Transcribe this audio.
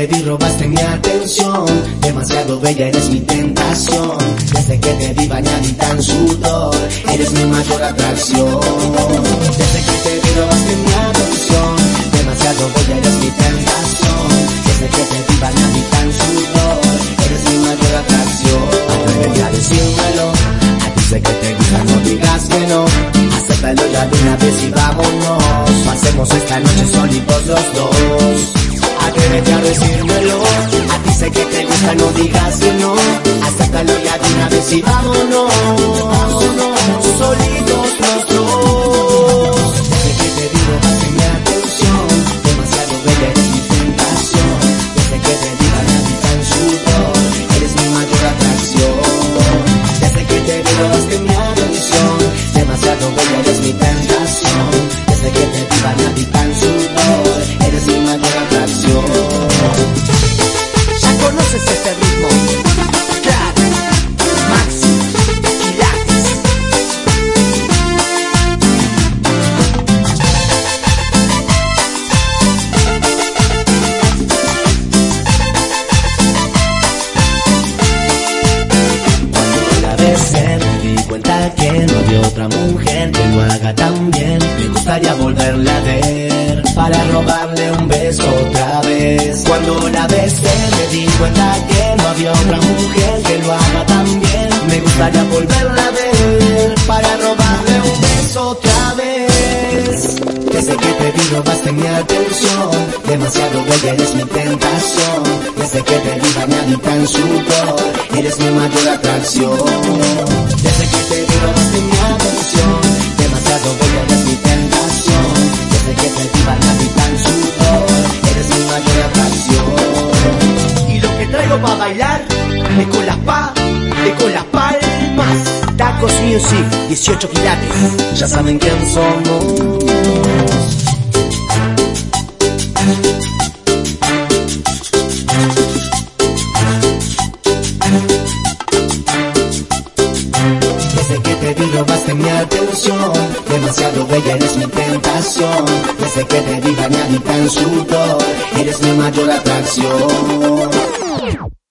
te vi robaste mi atención, demasiado bella eres mi tentación. Desde que te vi bañadita en sudor, eres mi mayor atracción. Desde que te vi robaste mi atención, demasiado bella eres mi tentación. Desde que te vi bañadita en sudor, eres mi mayor atracción. Atrévete a decírmelo, a ti sé que te gusta, no digas que no. Acéptalo ya de una vez y vámonos, pasemos esta noche solitos los dos. Atrévete a decírmelo, a ti sé que te gusta, no digas que no. Acéptalo ya de una vez y vámonos, solitos los dos. Desde que te vi robaste mi atención, demasiado bella eres mi tentación. Desde que te vi bañadita en sudor, eres mi mayor atracción. Desde que te vi robaste mi atención, demasiado bella eres mi tentación. Desde que te vi bañadita en sudor, eres mi mayor atracción. Ya conoces este ritmo, Crack, Maxi, Pilates. Cuando la besé me di cuenta que no había otra mujer que lo haga tan bien. Me gustaría volverla a ver para robarle un beso otra vez. Cuando la besé me di cuenta que no había otra mujer que lo haga tan bien. Me gustaría volverla a ver para robarle un beso otra vez. Desde que te vi robaste mi atención, demasiado bella eres mi tentación. Desde que te vi bañadita en sudor, eres mi mayor atracción. Desde que te vi robaste mi atención, demasiado bella eres mi tentación. Desde que te vi bañadita en sudor, eres mi mayor atracción. Y lo que traigo para bailar es con las palmas. Tacos Music, 18 quilates. Ya saben quién somos. Desde que te vi robaste mi atención, demasiado bella eres mi tentación. Desde que te vi bañadita en sudor, eres mi mayor atracción.